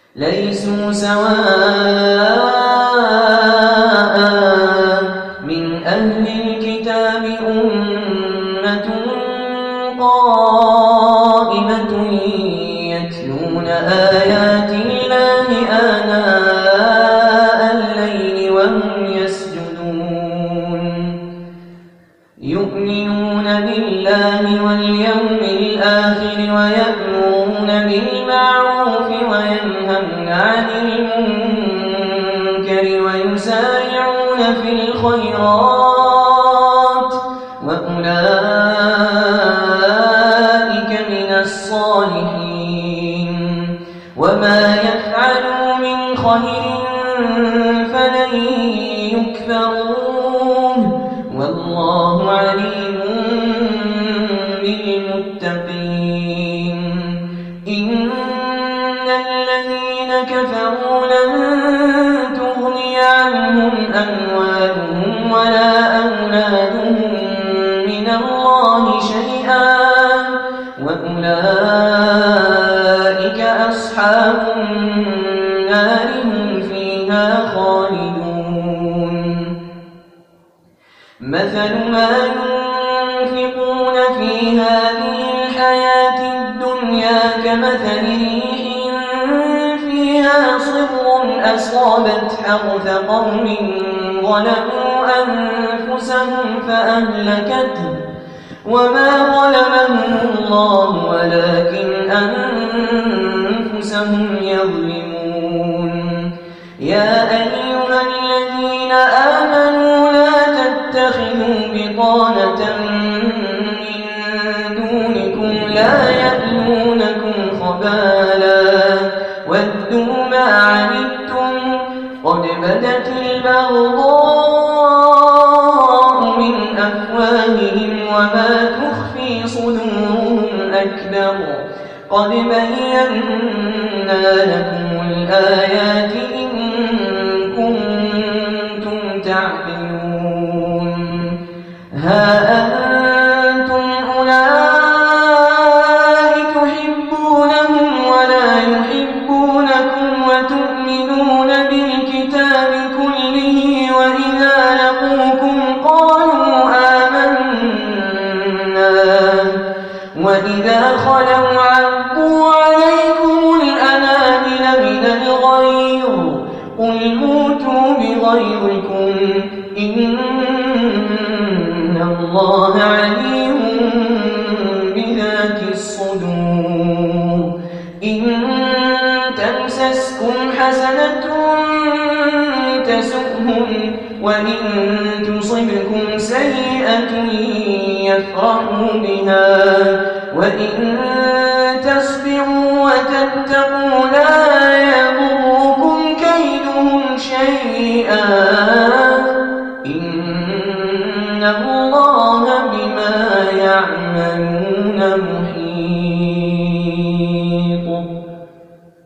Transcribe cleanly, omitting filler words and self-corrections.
ليسوا سواء من أهل الكتاب أمة قائمة يتلون آيات الله آناء الليل وهم يسجدون يؤمنون بالله واليوم الآخر ويأمرون بالمعروف وينهون عن المنكر ويسارعون في الخيرات وأولئك من الصالحين وما يفعلوا من خير فلن يكفروه والله عليم بالمتقين إن الذين كفروا لن تغني عنهم أموالهم ولا أولادهم من الله شيئا وأولئك أصحاب النار هم فيها خالدون مثل ما ينفقون في هذه الحياة الدنيا كمثل ريح فيها صر أصابت حرث قوم ظلموا أنفسهم فأهلكته وما ظلمهم الله ولكن أنفسهم يظلمون يا أيها الذين آمنوا لا تتخذوا بطانة من دونكم لا يألونكم خبالا ودوا ما عنتم قد بدت البغضاء من أفواههم وما تخفي صدورهم أكبر قد بينا لكم الآيات إن كنتم تعقلون ها أنتم أولئك تحبونهم ولا يحبونكم وتؤمنون بالكتاب كله وإذا لقوكم قالوا آمنا وإذا خلوا عضوا عليكم الأنامل من الغيظ قل موتوا بغيظكم إن الله عليم بذات الصدور إن تمسسكم حسنة تسؤهم وإن تصبكم سيئة يفرحوا بها وإن تصبروا وتتقوا لا يضركم كيدهم شيئا إن الله بما يعملون محيط